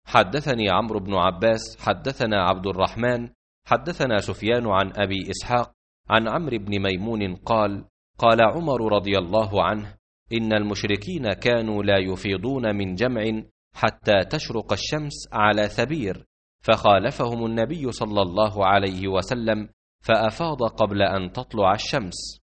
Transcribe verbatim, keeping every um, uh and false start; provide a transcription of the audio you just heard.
حدثني عمرو بن عباس حدثنا عبد الرحمن حدثنا سفيان عن أبي إسحاق عن عمرو بن ميمون قال: قال عمر رضي الله عنه: إن المشركين كانوا لا يفيضون من جمع حتى تشرق الشمس على ثبير، فخالفهم النبي صلى الله عليه وسلم فأفاض قبل أن تطلع الشمس.